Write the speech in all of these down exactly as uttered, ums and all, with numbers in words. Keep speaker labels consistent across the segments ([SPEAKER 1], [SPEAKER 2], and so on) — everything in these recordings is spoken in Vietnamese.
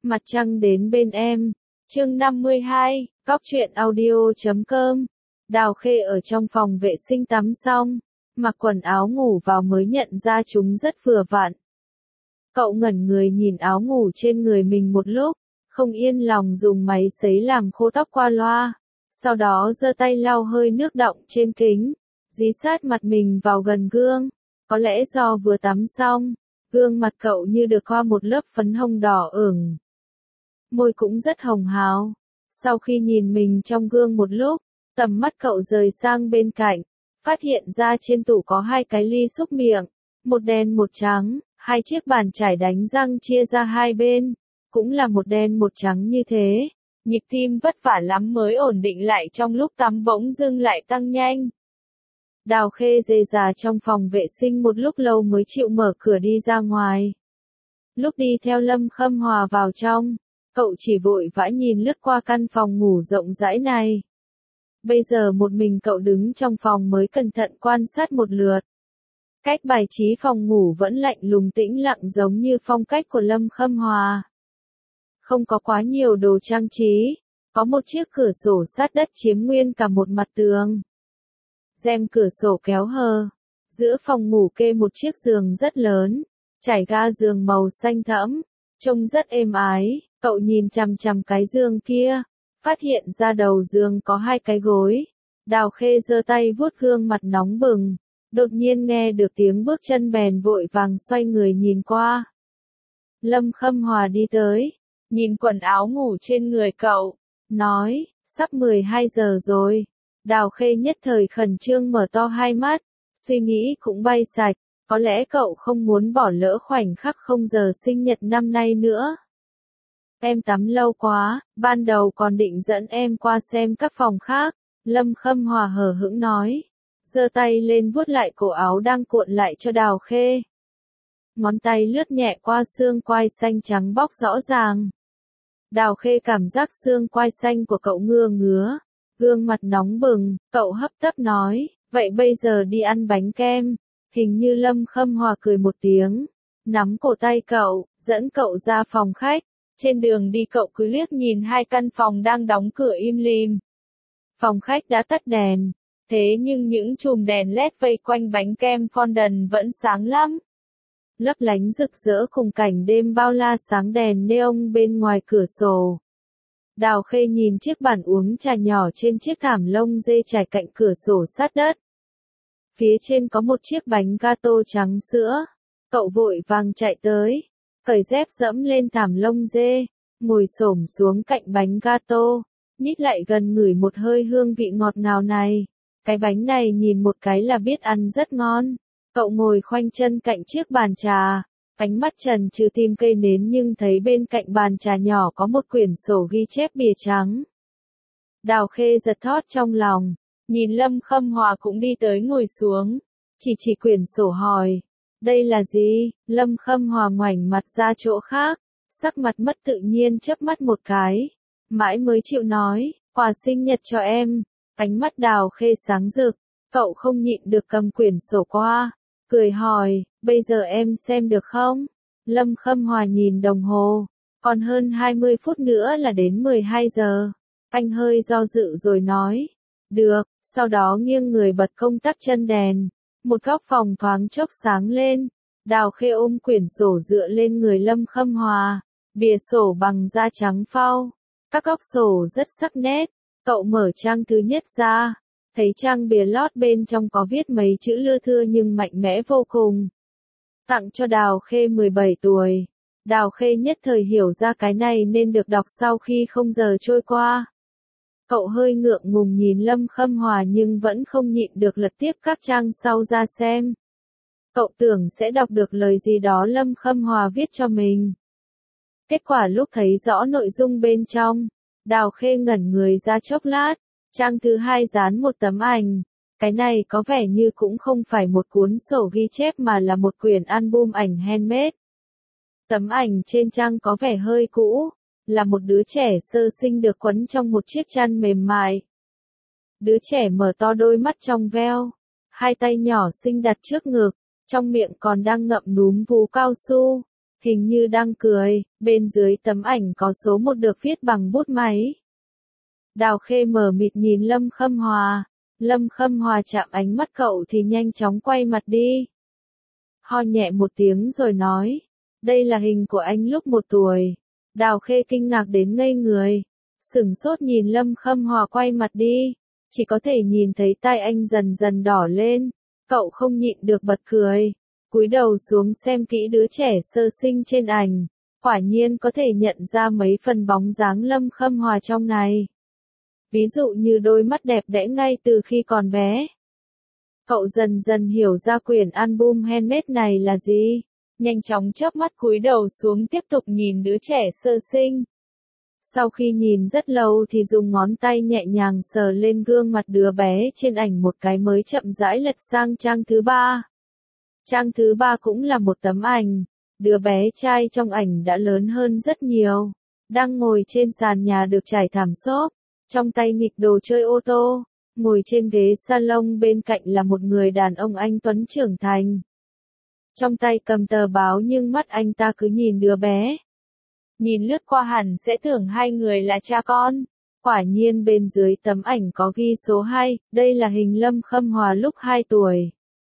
[SPEAKER 1] Mặt trăng đến bên em. Chương năm mươi hai, Cóc truyện audio chấm com. Đào Khê ở trong phòng vệ sinh tắm xong, mặc quần áo ngủ vào mới nhận ra chúng rất vừa vặn. Cậu ngẩn người nhìn áo ngủ trên người mình một lúc, không yên lòng dùng máy sấy làm khô tóc qua loa, sau đó giơ tay lau hơi nước đọng trên kính, dí sát mặt mình vào gần gương. Có lẽ do vừa tắm xong, gương mặt cậu như được thoa một lớp phấn hồng đỏ ửng. Môi cũng rất hồng hào. Sau khi nhìn mình trong gương một lúc, tầm mắt cậu rời sang bên cạnh, phát hiện ra trên tủ có hai cái ly xúc miệng, một đen một trắng, hai chiếc bàn chải đánh răng chia ra hai bên, cũng là một đen một trắng như thế. Nhịp tim vất vả lắm mới ổn định lại trong lúc tắm bỗng dưng lại tăng nhanh. Đào Khê rề rà trong phòng vệ sinh một lúc lâu mới chịu mở cửa đi ra ngoài. Lúc đi theo Lâm Khâm Hòa vào trong, cậu chỉ vội vã nhìn lướt qua căn phòng ngủ rộng rãi này. Bây giờ một mình cậu đứng trong phòng mới cẩn thận quan sát một lượt. Cách bài trí phòng ngủ vẫn lạnh lùng tĩnh lặng giống như phong cách của Lâm Khâm Hòa. Không có quá nhiều đồ trang trí, có một chiếc cửa sổ sát đất chiếm nguyên cả một mặt tường. Rèm cửa sổ kéo hờ, giữa phòng ngủ kê một chiếc giường rất lớn, trải ga giường màu xanh thẫm, trông rất êm ái. Cậu nhìn chằm chằm cái giường kia, phát hiện ra đầu giường có hai cái gối. Đào Khê giơ tay vuốt gương mặt nóng bừng, đột nhiên nghe được tiếng bước chân bèn vội vàng xoay người nhìn qua. Lâm Khâm Hòa đi tới, nhìn quần áo ngủ trên người cậu, nói, sắp mười hai giờ rồi. Đào Khê nhất thời khẩn trương mở to hai mắt, suy nghĩ cũng bay sạch, có lẽ cậu không muốn bỏ lỡ khoảnh khắc không giờ sinh nhật năm nay nữa. Em tắm lâu quá, ban đầu còn định dẫn em qua xem các phòng khác, Lâm Khâm Hòa hờ hững nói, giơ tay lên vuốt lại cổ áo đang cuộn lại cho Đào Khê. Ngón tay lướt nhẹ qua xương quai xanh trắng bóc rõ ràng. Đào Khê cảm giác xương quai xanh của cậu ngứa ngứa, gương mặt nóng bừng, cậu hấp tấp nói, vậy bây giờ đi ăn bánh kem. Hình như Lâm Khâm Hòa cười một tiếng, nắm cổ tay cậu, dẫn cậu ra phòng khách. Trên đường đi cậu cứ liếc nhìn hai căn phòng đang đóng cửa im lìm. Phòng khách đã tắt đèn, thế nhưng những chùm đèn led vây quanh bánh kem fondant vẫn sáng lắm. Lấp lánh rực rỡ cùng cảnh đêm bao la sáng đèn neon bên ngoài cửa sổ. Đào Khê nhìn chiếc bàn uống trà nhỏ trên chiếc thảm lông dê trải cạnh cửa sổ sát đất. Phía trên có một chiếc bánh gato trắng sữa. Cậu vội vàng chạy tới, cởi dép dẫm lên thảm lông dê, ngồi xổm xuống cạnh bánh gato, nhích lại gần ngửi một hơi hương vị ngọt ngào này. Cái bánh này nhìn một cái là biết ăn rất ngon. Cậu ngồi khoanh chân cạnh chiếc bàn trà, ánh mắt trần trừ tìm cây nến nhưng thấy bên cạnh bàn trà nhỏ có một quyển sổ ghi chép bìa trắng. Đào Khê giật thót trong lòng, nhìn Lâm Khâm Hòa cũng đi tới ngồi xuống, chỉ chỉ quyển sổ hỏi. Đây là gì? Lâm Khâm Hòa ngoảnh mặt ra chỗ khác, sắc mặt mất tự nhiên chớp mắt một cái, mãi mới chịu nói, quà sinh nhật cho em. Ánh mắt Đào Khê sáng rực, cậu không nhịn được cầm quyển sổ qua, cười hỏi, bây giờ em xem được không? Lâm Khâm Hòa nhìn đồng hồ, còn hơn hai mươi phút nữa là đến mười hai giờ. Anh hơi do dự rồi nói, được, sau đó nghiêng người bật công tắc chân đèn. Một góc phòng thoáng chốc sáng lên, Đào Khê ôm quyển sổ dựa lên người Lâm Khâm Hòa, bìa sổ bằng da trắng phau, các góc sổ rất sắc nét. Cậu mở trang thứ nhất ra, thấy trang bìa lót bên trong có viết mấy chữ lưa thưa nhưng mạnh mẽ vô cùng. Tặng cho Đào Khê mười bảy tuổi. Đào Khê nhất thời hiểu ra cái này nên được đọc sau khi không giờ trôi qua. Cậu hơi ngượng ngùng nhìn Lâm Khâm Hòa nhưng vẫn không nhịn được lật tiếp các trang sau ra xem. Cậu tưởng sẽ đọc được lời gì đó Lâm Khâm Hòa viết cho mình. Kết quả lúc thấy rõ nội dung bên trong, Đào Khê ngẩn người ra chốc lát. Trang thứ hai dán một tấm ảnh. Cái này có vẻ như cũng không phải một cuốn sổ ghi chép mà là một quyển album ảnh handmade. Tấm ảnh trên trang có vẻ hơi cũ, là một đứa trẻ sơ sinh được quấn trong một chiếc chăn mềm mại. Đứa trẻ mở to đôi mắt trong veo, hai tay nhỏ xinh đặt trước ngực, trong miệng còn đang ngậm núm vú cao su. hình như đang cười, bên dưới tấm ảnh có số một được viết bằng bút máy. Đào Khê mờ mịt nhìn Lâm Khâm Hòa, Lâm Khâm Hòa chạm ánh mắt cậu thì nhanh chóng quay mặt đi. Ho nhẹ một tiếng rồi nói, đây là hình của anh lúc một tuổi. Đào Khê kinh ngạc đến ngây người, sửng sốt nhìn Lâm Khâm Hòa quay mặt đi, chỉ có thể nhìn thấy tai anh dần dần đỏ lên, cậu không nhịn được bật cười, cúi đầu xuống xem kỹ đứa trẻ sơ sinh trên ảnh, quả nhiên có thể nhận ra mấy phần bóng dáng Lâm Khâm Hòa trong này. Ví dụ như đôi mắt đẹp đẽ ngay từ khi còn bé. Cậu dần dần hiểu ra quyển album handmade này là gì, nhanh chóng chớp mắt cúi đầu xuống tiếp tục nhìn đứa trẻ sơ sinh. Sau khi nhìn rất lâu thì dùng ngón tay nhẹ nhàng sờ lên gương mặt đứa bé trên ảnh một cái mới chậm rãi lật sang trang thứ ba. Trang thứ ba cũng là một tấm ảnh, đứa bé trai trong ảnh đã lớn hơn rất nhiều, đang ngồi trên sàn nhà được trải thảm xốp, trong tay nghịch đồ chơi ô tô, ngồi trên ghế salon bên cạnh là một người đàn ông anh tuấn trưởng thành. Trong tay cầm tờ báo nhưng mắt anh ta cứ nhìn đứa bé. Nhìn lướt qua hẳn sẽ tưởng hai người là cha con. Quả nhiên bên dưới tấm ảnh có ghi số hai, đây là hình Lâm Khâm Hòa lúc hai tuổi.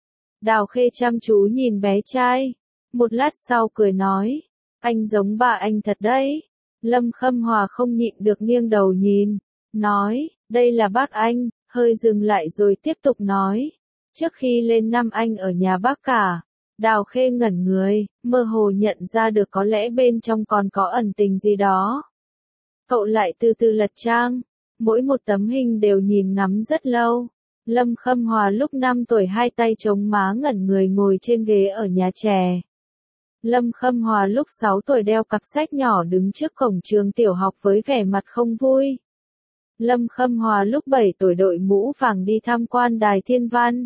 [SPEAKER 1] Đào Khê chăm chú nhìn bé trai, một lát sau cười nói, anh giống bà anh thật đấy. Lâm Khâm Hòa không nhịn được nghiêng đầu nhìn, nói, đây là bác anh, hơi dừng lại rồi tiếp tục nói, trước khi lên năm anh ở nhà bác cả. Đào Khê ngẩn người, mơ hồ nhận ra được có lẽ bên trong còn có ẩn tình gì đó. Cậu lại từ từ lật trang, mỗi một tấm hình đều nhìn ngắm rất lâu. Lâm Khâm Hòa lúc năm tuổi hai tay chống má ngẩn người ngồi trên ghế ở nhà trẻ. Lâm Khâm Hòa lúc sáu tuổi đeo cặp sách nhỏ đứng trước cổng trường tiểu học với vẻ mặt không vui. Lâm Khâm Hòa lúc bảy tuổi đội mũ vàng đi tham quan đài Thiên Văn.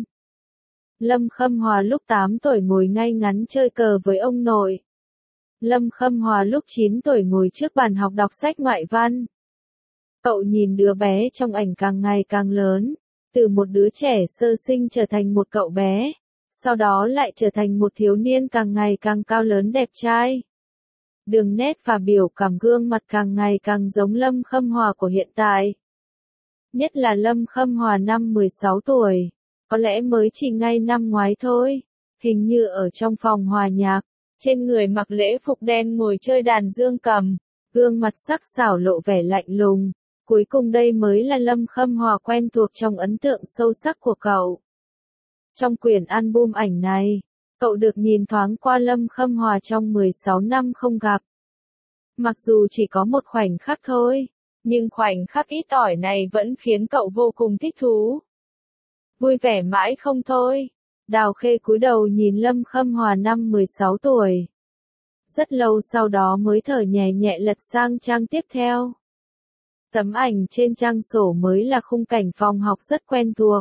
[SPEAKER 1] Lâm Khâm Hòa lúc tám tuổi ngồi ngay ngắn chơi cờ với ông nội. Lâm Khâm Hòa lúc chín tuổi ngồi trước bàn học đọc sách ngoại văn. Cậu nhìn đứa bé trong ảnh càng ngày càng lớn, từ một đứa trẻ sơ sinh trở thành một cậu bé, sau đó lại trở thành một thiếu niên càng ngày càng cao lớn đẹp trai. Đường nét và biểu cảm gương mặt càng ngày càng giống Lâm Khâm Hòa của hiện tại. Nhất là Lâm Khâm Hòa năm mười sáu tuổi. Có lẽ mới chỉ ngay năm ngoái thôi, hình như ở trong phòng hòa nhạc, trên người mặc lễ phục đen ngồi chơi đàn dương cầm, gương mặt sắc sảo lộ vẻ lạnh lùng, cuối cùng đây mới là Lâm Khâm Hòa quen thuộc trong ấn tượng sâu sắc của cậu. Trong quyển album ảnh này, cậu được nhìn thoáng qua Lâm Khâm Hòa trong mười sáu năm không gặp. Mặc dù chỉ có một khoảnh khắc thôi, nhưng khoảnh khắc ít ỏi này vẫn khiến cậu vô cùng thích thú. Vui vẻ mãi không thôi. Đào Khê cúi đầu nhìn Lâm Khâm Hòa năm mười sáu tuổi. Rất lâu sau đó mới thở nhẹ nhẹ lật sang trang tiếp theo. Tấm ảnh trên trang sổ mới là khung cảnh phòng học rất quen thuộc.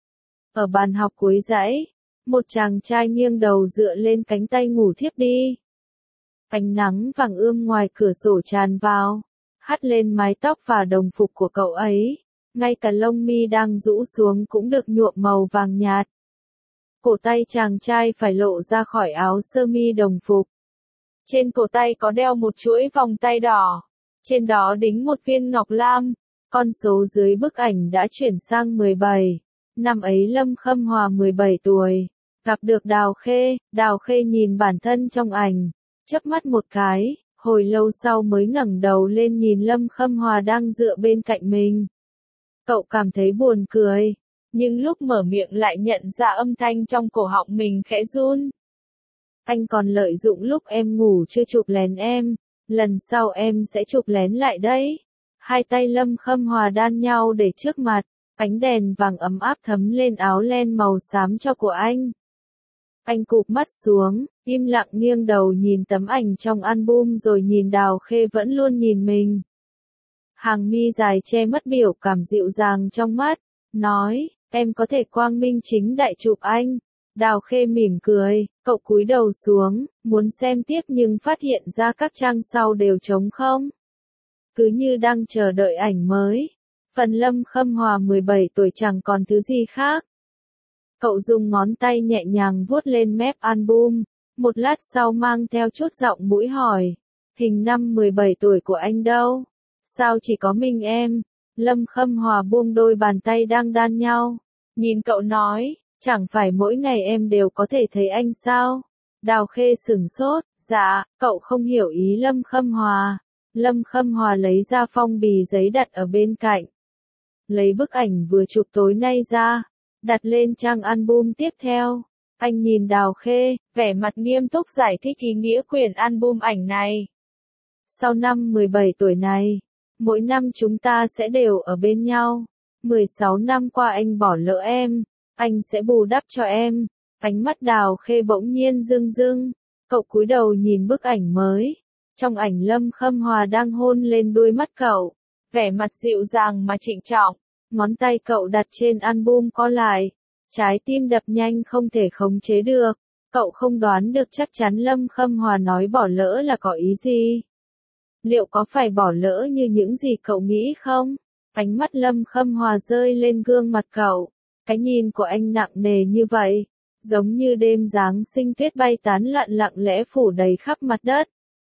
[SPEAKER 1] Ở bàn học cuối dãy, một chàng trai nghiêng đầu dựa lên cánh tay ngủ thiếp đi. Ánh nắng vàng ươm ngoài cửa sổ tràn vào, hắt lên mái tóc và đồng phục của cậu ấy. Ngay cả lông mi đang rũ xuống cũng được nhuộm màu vàng nhạt. Cổ tay chàng trai phải lộ ra khỏi áo sơ mi đồng phục. Trên cổ tay có đeo một chuỗi vòng tay đỏ. Trên đó đính một viên ngọc lam. Con số dưới bức ảnh đã chuyển sang mười bảy. Năm ấy Lâm Khâm Hòa mười bảy tuổi. Gặp được Đào Khê, Đào Khê nhìn bản thân trong ảnh. Chớp mắt một cái, hồi lâu sau mới ngẩng đầu lên nhìn Lâm Khâm Hòa đang dựa bên cạnh mình. Cậu cảm thấy buồn cười, nhưng lúc mở miệng lại nhận ra âm thanh trong cổ họng mình khẽ run. Anh còn lợi dụng lúc em ngủ chưa chụp lén em, lần sau em sẽ chụp lén lại đấy. Hai tay Lâm Khâm Hòa đan nhau để trước mặt, ánh đèn vàng ấm áp thấm lên áo len màu xám cho của anh. Anh cụp mắt xuống, im lặng nghiêng đầu nhìn tấm ảnh trong album rồi nhìn Đào Khê vẫn luôn nhìn mình. Hàng mi dài che mất biểu cảm dịu dàng trong mắt, nói, em có thể quang minh chính đại chụp anh. Đào Khê mỉm cười, cậu cúi đầu xuống, muốn xem tiếp nhưng phát hiện ra các trang sau đều trống không. Cứ như đang chờ đợi ảnh mới. Phần Lâm Khâm Hòa mười bảy tuổi chẳng còn thứ gì khác. Cậu dùng ngón tay nhẹ nhàng vuốt lên mép album, Một lát sau mang theo chút giọng mũi hỏi. Hình năm mười bảy tuổi của anh đâu? Sao chỉ có mình em? Lâm Khâm Hòa buông đôi bàn tay đang đan nhau. Nhìn cậu nói, chẳng phải mỗi ngày em đều có thể thấy anh sao? Đào Khê sửng sốt, dạ, cậu không hiểu ý Lâm Khâm Hòa. Lâm Khâm Hòa lấy ra phong bì giấy đặt ở bên cạnh. Lấy bức ảnh vừa chụp tối nay ra, đặt lên trang album tiếp theo. Anh nhìn Đào Khê, vẻ mặt nghiêm túc giải thích ý nghĩa quyển album ảnh này. Sau năm mười bảy tuổi này, mỗi năm chúng ta sẽ đều ở bên nhau. mười sáu năm qua anh bỏ lỡ em, anh sẽ bù đắp cho em. Ánh mắt Đào Khê bỗng nhiên rưng rưng, cậu cúi đầu nhìn bức ảnh mới. Trong ảnh Lâm Khâm Hòa đang hôn lên đuôi mắt cậu, vẻ mặt dịu dàng mà trịnh trọng, ngón tay cậu đặt trên album co lại, trái tim đập nhanh không thể khống chế được. Cậu không đoán được chắc chắn Lâm Khâm Hòa nói bỏ lỡ là có ý gì. Liệu có phải bỏ lỡ như những gì cậu nghĩ không? Ánh mắt Lâm Khâm Hòa rơi lên gương mặt cậu, cái nhìn của anh nặng nề như vậy, giống như đêm Giáng sinh tuyết bay tán loạn lặng lẽ phủ đầy khắp mặt đất.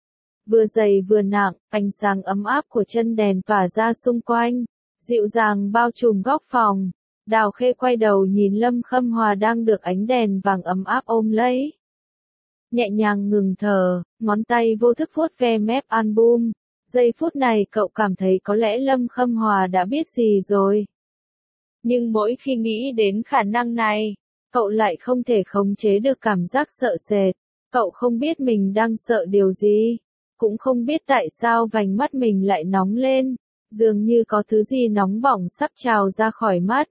[SPEAKER 1] Vừa dày vừa nặng, ánh sáng ấm áp của chân đèn tỏa ra xung quanh, dịu dàng bao trùm góc phòng. Đào Khê quay đầu nhìn Lâm Khâm Hòa đang được ánh đèn vàng ấm áp ôm lấy. Nhẹ nhàng ngừng thở, ngón tay vô thức vuốt ve mép album. Giây phút này cậu cảm thấy có lẽ Lâm Khâm Hòa đã biết gì rồi. Nhưng mỗi khi nghĩ đến khả năng này, cậu lại không thể khống chế được cảm giác sợ sệt. Cậu không biết mình đang sợ điều gì, cũng không biết tại sao vành mắt mình lại nóng lên, dường như có thứ gì nóng bỏng sắp trào ra khỏi mắt.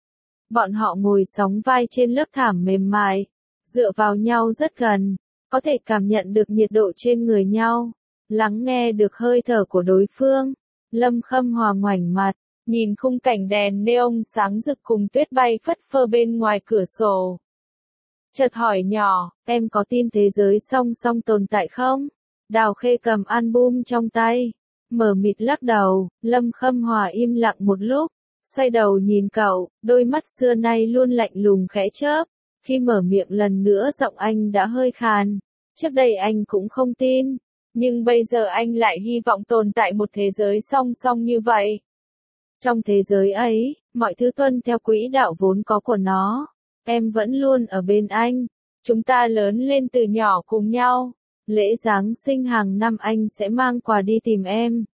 [SPEAKER 1] Bọn họ ngồi sóng vai trên lớp thảm mềm mại, dựa vào nhau rất gần, có thể cảm nhận được nhiệt độ trên người nhau, lắng nghe được hơi thở của đối phương. Lâm Khâm Hòa ngoảnh mặt, nhìn khung cảnh đèn neon sáng rực cùng tuyết bay phất phơ bên ngoài cửa sổ. Chợt hỏi nhỏ, em có tin thế giới song song tồn tại không? Đào Khê cầm album trong tay, mờ mịt lắc đầu. Lâm Khâm Hòa im lặng một lúc, xoay đầu nhìn cậu, đôi mắt xưa nay luôn lạnh lùng khẽ chớp. Khi mở miệng lần nữa giọng anh đã hơi khàn. Trước đây anh cũng không tin, nhưng bây giờ anh lại hy vọng tồn tại một thế giới song song như vậy. Trong thế giới ấy, mọi thứ tuân theo quỹ đạo vốn có của nó. Em vẫn luôn ở bên anh. Chúng ta lớn lên từ nhỏ cùng nhau. Lễ Giáng sinh hàng năm anh sẽ mang quà đi tìm em.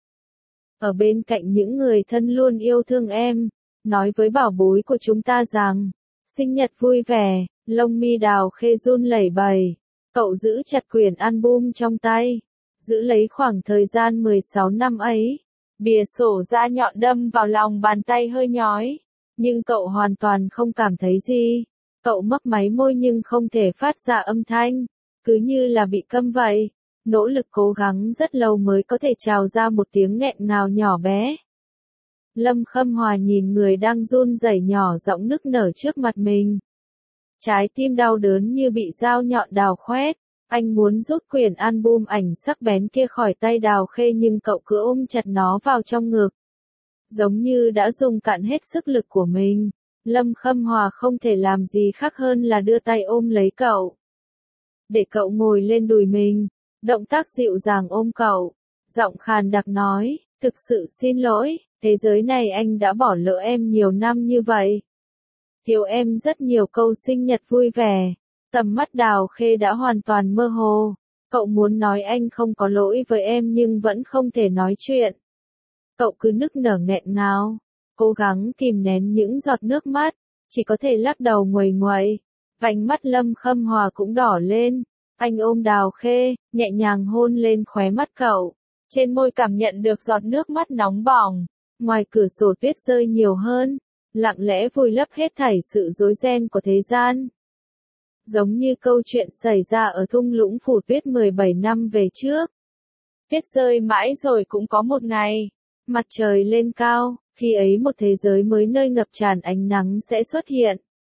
[SPEAKER 1] Ở bên cạnh những người thân luôn yêu thương em. Nói với bảo bối của chúng ta rằng, sinh nhật vui vẻ. Lông mi Đào Khê run lẩy bẩy. Cậu giữ chặt quyển album trong tay. Giữ lấy khoảng thời gian mười sáu năm ấy. Bìa sổ da nhọn đâm vào lòng bàn tay hơi nhói. Nhưng cậu hoàn toàn không cảm thấy gì. Cậu mấp máy môi nhưng không thể phát ra âm thanh. Cứ như là bị câm vậy. Nỗ lực cố gắng rất lâu mới có thể trào ra một tiếng nghẹn ngào nhỏ bé. Lâm Khâm Hòa nhìn người đang run rẩy nhỏ giọng nức nở trước mặt mình. Trái tim đau đớn như bị dao nhọn đào khoét. Anh muốn rút quyển album ảnh sắc bén kia khỏi tay Đào Khê nhưng cậu cứ ôm chặt nó vào trong ngực. Giống như đã dùng cạn hết sức lực của mình. Lâm Khâm Hòa không thể làm gì khác hơn là đưa tay ôm lấy cậu. Để cậu ngồi lên đùi mình. Động tác dịu dàng ôm cậu. Giọng khàn đặc nói, thực sự xin lỗi, thế giới này anh đã bỏ lỡ em nhiều năm như vậy. Thiếu em rất nhiều câu sinh nhật vui vẻ. Tầm mắt Đào Khê đã hoàn toàn mơ hồ. Cậu muốn nói anh không có lỗi với em nhưng vẫn không thể nói chuyện. Cậu cứ nức nở nghẹn ngào, cố gắng kìm nén những giọt nước mắt, chỉ có thể lắc đầu nguầy nguậy. Vành mắt Lâm Khâm Hòa cũng đỏ lên. Anh ôm Đào Khê, nhẹ nhàng hôn lên khóe mắt cậu. Trên môi cảm nhận được giọt nước mắt nóng bỏng. Ngoài cửa sổ tuyết rơi nhiều hơn, lặng lẽ vùi lấp hết thảy sự rối ren của thế gian. Giống như câu chuyện xảy ra ở thung lũng phủ tuyết mười bảy năm về trước. Tuyết rơi mãi rồi cũng có một ngày, mặt trời lên cao, khi ấy một thế giới mới nơi ngập tràn ánh nắng sẽ xuất hiện.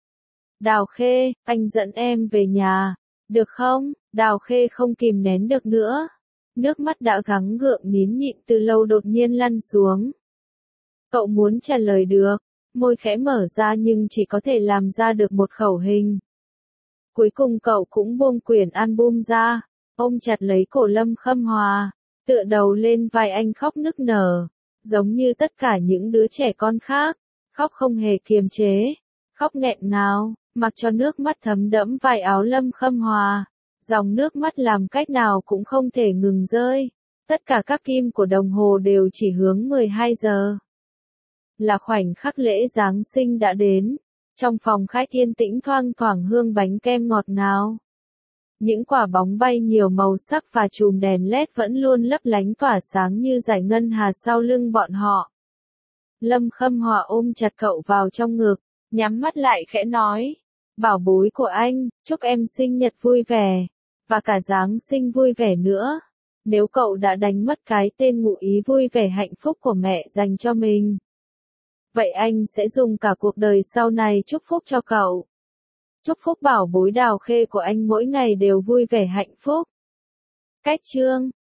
[SPEAKER 1] Đào Khê, anh dẫn em về nhà, được không? Đào Khê không kìm nén được nữa. Nước mắt đã gắng gượng nín nhịn từ lâu đột nhiên lăn xuống. Cậu muốn trả lời được, môi khẽ mở ra nhưng chỉ có thể làm ra được một khẩu hình. Cuối cùng cậu cũng buông quyển album ra, ôm chặt lấy cổ Lâm Khâm Hòa, tựa đầu lên vai anh khóc nức nở, giống như tất cả những đứa trẻ con khác, khóc không hề kiềm chế, khóc nghẹn ngào, mặc cho nước mắt thấm đẫm vai áo Lâm Khâm Hòa, dòng nước mắt làm cách nào cũng không thể ngừng rơi. Tất cả các kim của đồng hồ đều chỉ hướng mười hai giờ. Là khoảnh khắc lễ Giáng sinh đã đến. Trong phòng khách yên tĩnh thoang thoảng hương bánh kem ngọt ngào. Những quả bóng bay nhiều màu sắc và chùm đèn led vẫn luôn lấp lánh tỏa sáng như dải ngân hà sau lưng bọn họ. Lâm Khâm Hòa ôm chặt cậu vào trong ngực, nhắm mắt lại khẽ nói. Bảo bối của anh, chúc em sinh nhật vui vẻ. Và cả Giáng sinh vui vẻ nữa. Nếu cậu đã đánh mất cái tên ngụ ý vui vẻ hạnh phúc của mẹ dành cho mình, vậy anh sẽ dùng cả cuộc đời sau này chúc phúc cho cậu. Chúc phúc bảo bối Đào Khê của anh mỗi ngày đều vui vẻ hạnh phúc. Cách chương